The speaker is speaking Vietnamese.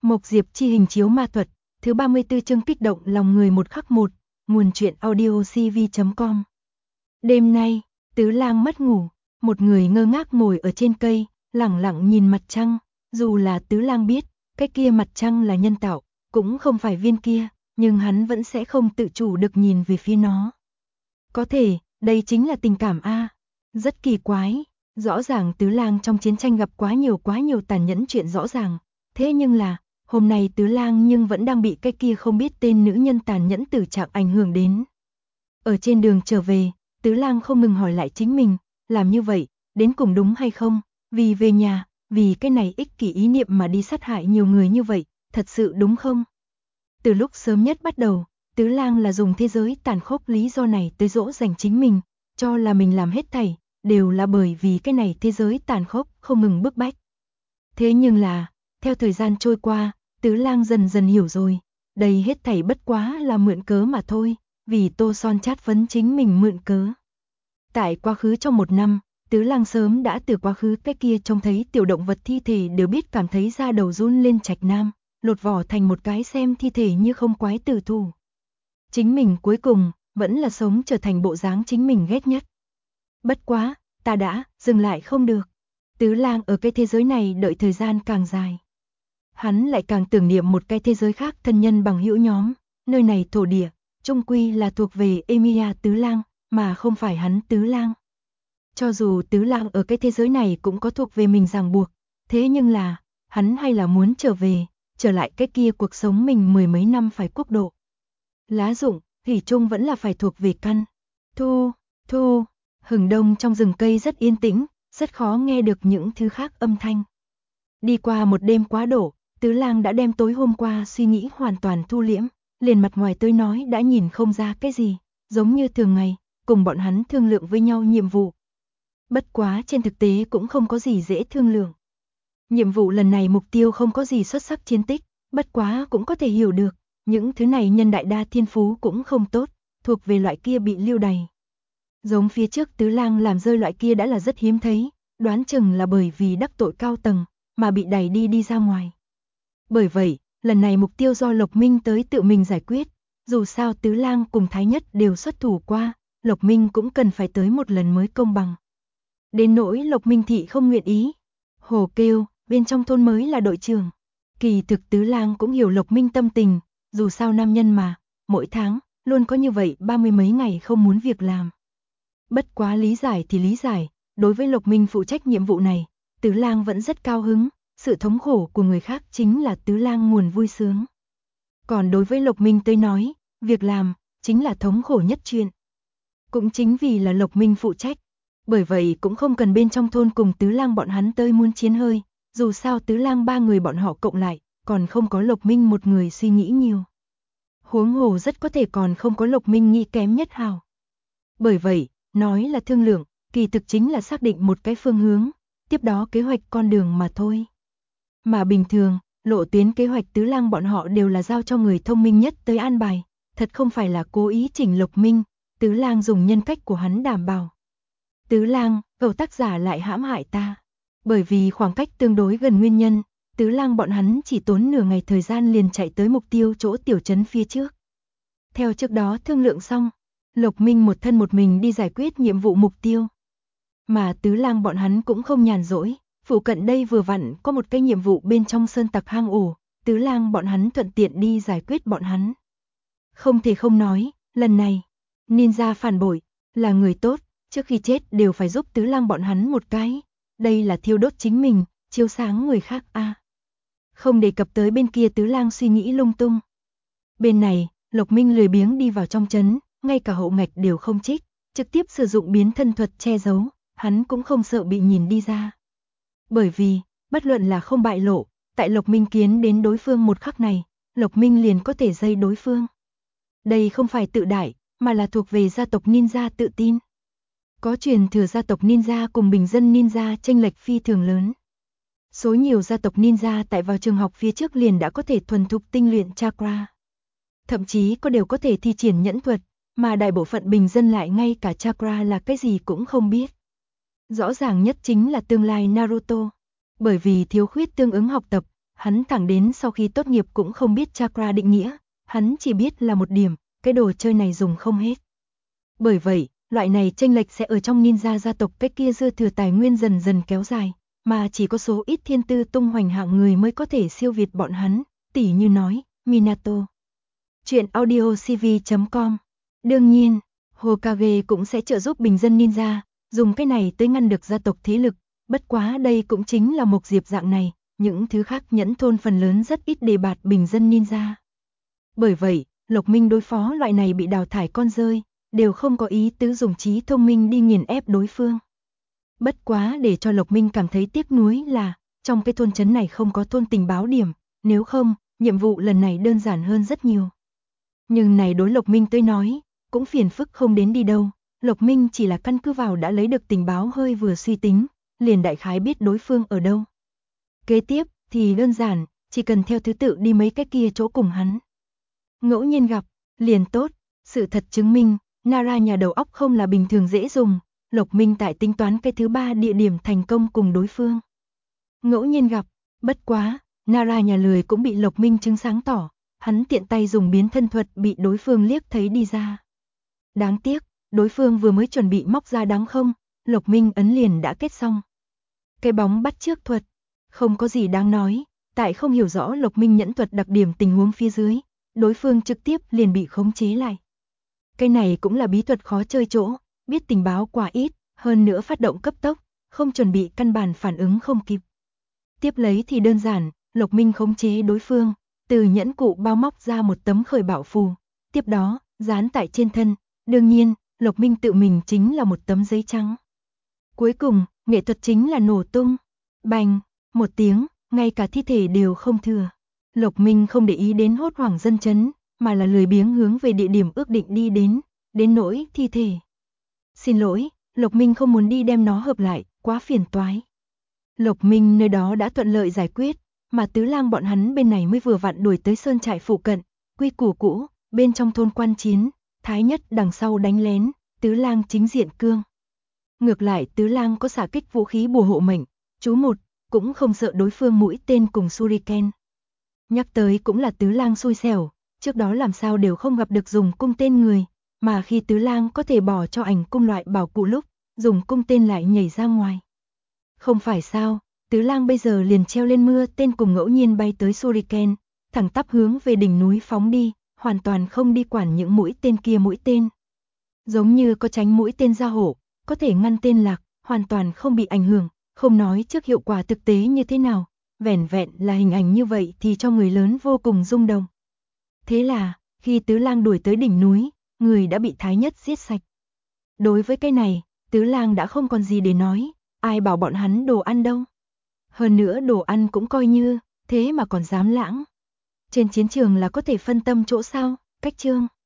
Mộc Diệp chi hình chiếu ma thuật, thứ 34 chương kích động lòng người một khắc một, nguồn truyện audio cv.com. Đêm nay, Tứ Lang mất ngủ, một người ngơ ngác ngồi ở trên cây, lẳng lặng nhìn mặt trăng, dù là Tứ Lang biết, cái kia mặt trăng là nhân tạo, cũng không phải viên kia, nhưng hắn vẫn sẽ không tự chủ được nhìn về phía nó. Có thể, đây chính là tình cảm a. Rất kỳ quái, rõ ràng Tứ Lang trong chiến tranh gặp quá nhiều tàn nhẫn chuyện rõ ràng, thế nhưng là, hôm nay Tứ Lang nhưng vẫn đang bị cái kia không biết tên nữ nhân tàn nhẫn tử trạng ảnh hưởng đến. Ở trên đường trở về, Tứ Lang không ngừng hỏi lại chính mình, làm như vậy, đến cùng đúng hay không, vì về nhà, vì cái này ích kỷ ý niệm mà đi sát hại nhiều người như vậy, thật sự đúng không? Từ lúc sớm nhất bắt đầu, Tứ Lang là dùng thế giới tàn khốc lý do này tới dỗ dành chính mình, cho là mình làm hết thảy, đều là bởi vì cái này thế giới tàn khốc không ngừng bức bách. Thế nhưng là, theo thời gian trôi qua, Tứ Lang dần dần hiểu rồi, đây hết thảy bất quá là mượn cớ mà thôi, vì Tô Son chát vấn chính mình mượn cớ. Tại quá khứ trong một năm, Tứ Lang sớm đã từ quá khứ cái kia trông thấy tiểu động vật thi thể đều biết cảm thấy da đầu run lên Trạch Nam, lột vỏ thành một cái xem thi thể như không quái tử thủ. Chính mình cuối cùng, vẫn là sống trở thành bộ dáng chính mình ghét nhất. Bất quá, ta đã, dừng lại không được. Tứ Lang ở cái thế giới này đợi thời gian càng dài. Hắn lại càng tưởng niệm một cái thế giới khác thân nhân bằng hữu nhóm, nơi này thổ địa, chung quy là thuộc về Emilia Tứ Lang, mà không phải hắn Tứ Lang. Cho dù Tứ Lang ở cái thế giới này cũng có thuộc về mình ràng buộc, thế nhưng là, hắn hay là muốn trở về, trở lại cái kia cuộc sống mình mười mấy năm phải quốc độ. Lá rụng, thủy chung vẫn là phải thuộc về căn. Thu, hừng đông trong rừng cây rất yên tĩnh, rất khó nghe được những thứ khác âm thanh. Đi qua một đêm quá độ, Tứ Lang đã đem tối hôm qua suy nghĩ hoàn toàn thu liễm, liền mặt ngoài tươi nói đã nhìn không ra cái gì, giống như thường ngày, cùng bọn hắn thương lượng với nhau nhiệm vụ. Bất quá trên thực tế cũng không có gì dễ thương lượng. Nhiệm vụ lần này mục tiêu không có gì xuất sắc chiến tích, bất quá cũng có thể hiểu được, những thứ này nhân đại đa thiên phú cũng không tốt, thuộc về loại kia bị lưu đày. Giống phía trước Tứ Lang làm rơi loại kia đã là rất hiếm thấy, đoán chừng là bởi vì đắc tội cao tầng, mà bị đẩy đi ra ngoài. Bởi vậy, lần này mục tiêu do Lộc Minh tới tự mình giải quyết, dù sao Tứ Lang cùng Thái Nhất đều xuất thủ qua, Lộc Minh cũng cần phải tới một lần mới công bằng. Đến nỗi Lộc Minh thị không nguyện ý. Hồ kêu, bên trong thôn mới là đội trưởng. Kỳ thực Tứ Lang cũng hiểu Lộc Minh tâm tình, dù sao nam nhân mà, mỗi tháng, luôn có như vậy 30 mấy ngày không muốn việc làm. Bất quá lý giải thì lý giải, đối với Lộc Minh phụ trách nhiệm vụ này, Tứ Lang vẫn rất cao hứng, sự thống khổ của người khác chính là Tứ Lang nguồn vui sướng. Còn đối với Lộc Minh tới nói, việc làm, chính là thống khổ nhất chuyện. Cũng chính vì là Lộc Minh phụ trách, bởi vậy cũng không cần bên trong thôn cùng Tứ Lang bọn hắn tơi muốn chiến hơi, dù sao Tứ Lang ba người bọn họ cộng lại, còn không có Lộc Minh một người suy nghĩ nhiều. Huống hồ rất có thể còn không có Lộc Minh nghĩ kém nhất hào. Bởi vậy, nói là thương lượng, kỳ thực chính là xác định một cái phương hướng, tiếp đó kế hoạch con đường mà thôi. Mà bình thường, lộ tuyến kế hoạch Tứ Lang bọn họ đều là giao cho người thông minh nhất tới an bài, thật không phải là cố ý chỉnh Lộc Minh, Tứ Lang dùng nhân cách của hắn đảm bảo. Tứ Lang, cậu tác giả lại hãm hại ta. Bởi vì khoảng cách tương đối gần nguyên nhân, Tứ Lang bọn hắn chỉ tốn nửa ngày thời gian liền chạy tới mục tiêu chỗ tiểu trấn phía trước. Theo trước đó thương lượng xong, Lộc Minh một thân một mình đi giải quyết nhiệm vụ mục tiêu. Mà Tứ Lang bọn hắn cũng không nhàn rỗi, phụ cận đây vừa vặn có một cái nhiệm vụ bên trong sơn tặc hang ổ, Tứ Lang bọn hắn thuận tiện đi giải quyết bọn hắn. Không thể không nói, lần này, ninja phản bội, là người tốt, trước khi chết đều phải giúp Tứ Lang bọn hắn một cái, đây là thiêu đốt chính mình, chiếu sáng người khác a. Không đề cập tới bên kia Tứ Lang suy nghĩ lung tung. Bên này, Lộc Minh lười biếng đi vào trong trấn, ngay cả hậu ngạch đều không trích, trực tiếp sử dụng biến thân thuật che giấu, hắn cũng không sợ bị nhìn đi ra. Bởi vì, bất luận là không bại lộ, tại Lộc Minh kiến đến đối phương một khắc này, Lộc Minh liền có thể dây đối phương. Đây không phải tự đại, mà là thuộc về gia tộc ninja tự tin. Có truyền thừa gia tộc ninja cùng bình dân ninja chênh lệch phi thường lớn. Số nhiều gia tộc ninja tại vào trường học phía trước liền đã có thể thuần thục tinh luyện chakra. Thậm chí có đều có thể thi triển nhẫn thuật, mà đại bộ phận bình dân lại ngay cả chakra là cái gì cũng không biết. Rõ ràng nhất chính là tương lai Naruto. Bởi vì thiếu khuyết tương ứng học tập, Hắn thẳng đến sau khi tốt nghiệp cũng không biết chakra định nghĩa, hắn chỉ biết là một điểm, cái đồ chơi này dùng không hết. Bởi vậy, loại này chênh lệch sẽ ở trong ninja gia tộc cái kia dư thừa tài nguyên dần dần kéo dài, mà chỉ có số ít thiên tư tung hoành hạng người mới có thể siêu việt bọn hắn, tỉ như nói, Minato. Chuyện audio cv.com. Đương nhiên, Hokage cũng sẽ trợ giúp bình dân ninja, dùng cái này tới ngăn được gia tộc thế lực, bất quá đây cũng chính là một diệp dạng này, những thứ khác nhẫn thôn phần lớn rất ít đề bạt bình dân ninja. Bởi vậy, Lộc Minh đối phó loại này bị đào thải con rơi, đều không có ý tứ dùng trí thông minh đi nghiền ép đối phương. Bất quá để cho Lộc Minh cảm thấy tiếc nuối là, trong cái thôn trấn này không có thôn tình báo điểm, nếu không, nhiệm vụ lần này đơn giản hơn rất nhiều. Nhưng này đối Lộc Minh tới nói, cũng phiền phức không đến đi đâu, Lộc Minh chỉ là căn cứ vào đã lấy được tình báo hơi vừa suy tính, liền đại khái biết đối phương ở đâu. Kế tiếp thì đơn giản, chỉ cần theo thứ tự đi mấy cái kia chỗ cùng hắn. Ngẫu nhiên gặp, liền tốt, sự thật chứng minh, Nara nhà đầu óc không là bình thường dễ dùng, Lộc Minh tại tính toán cái thứ 3 địa điểm thành công cùng đối phương. Ngẫu nhiên gặp, bất quá, Nara nhà lười cũng bị Lộc Minh chứng sáng tỏ, hắn tiện tay dùng biến thân thuật bị đối phương liếc thấy đi ra. Đáng tiếc, đối phương vừa mới chuẩn bị móc ra đáng không, Lộc Minh ấn liền đã kết xong. Cái bóng bắt chước thuật, không có gì đáng nói, tại không hiểu rõ Lộc Minh nhẫn thuật đặc điểm tình huống phía dưới, đối phương trực tiếp liền bị khống chế lại. Cái này cũng là bí thuật khó chơi chỗ, biết tình báo quá ít, hơn nữa phát động cấp tốc, không chuẩn bị căn bản phản ứng không kịp. Tiếp lấy thì đơn giản, Lộc Minh khống chế đối phương, từ nhẫn cụ bao móc ra một tấm khởi bạo phù, tiếp đó, dán tại trên thân, đương nhiên, Lộc Minh tự mình chính là một tấm giấy trắng. Cuối cùng, nghệ thuật chính là nổ tung, bành, một tiếng, ngay cả thi thể đều không thừa. Lộc Minh không để ý đến hốt hoảng dân chấn, mà là lười biếng hướng về địa điểm ước định đi đến nỗi thi thể. Xin lỗi, Lộc Minh không muốn đi đem nó hợp lại, quá phiền toái. Lộc Minh nơi đó đã thuận lợi giải quyết, mà Tứ Lang bọn hắn bên này mới vừa vặn đuổi tới sơn trại phụ cận, quy củ cũ, bên trong thôn quan chiến, Thái Nhất đằng sau đánh lén, Tứ Lang chính diện cương. Ngược lại Tứ Lang có xạ kích vũ khí bùa hộ mệnh, chú một, cũng không sợ đối phương mũi tên cùng shuriken. Nhắc tới cũng là Tứ Lang xui xẻo, trước đó làm sao đều không gặp được dùng cung tên người, mà khi Tứ Lang có thể bỏ cho ảnh cung loại bảo cụ lúc, dùng cung tên lại nhảy ra ngoài. Không phải sao, Tứ Lang bây giờ liền treo lên mưa tên cùng ngẫu nhiên bay tới shuriken, thẳng tắp hướng về đỉnh núi phóng đi, hoàn toàn không đi quản những mũi tên kia mũi tên. Giống như có tránh mũi tên ra hổ, có thể ngăn tên lạc, hoàn toàn không bị ảnh hưởng, không nói trước hiệu quả thực tế như thế nào, vẻn vẹn là hình ảnh như vậy thì cho người lớn vô cùng rung động. Thế là, khi Tứ Lang đuổi tới đỉnh núi, người đã bị Thái Nhất giết sạch. Đối với cái này, Tứ Lang đã không còn gì để nói, ai bảo bọn hắn đồ ăn đâu. Hơn nữa đồ ăn cũng coi như, thế mà còn dám lãng. Trên chiến trường là có thể phân tâm chỗ sao, cách chương.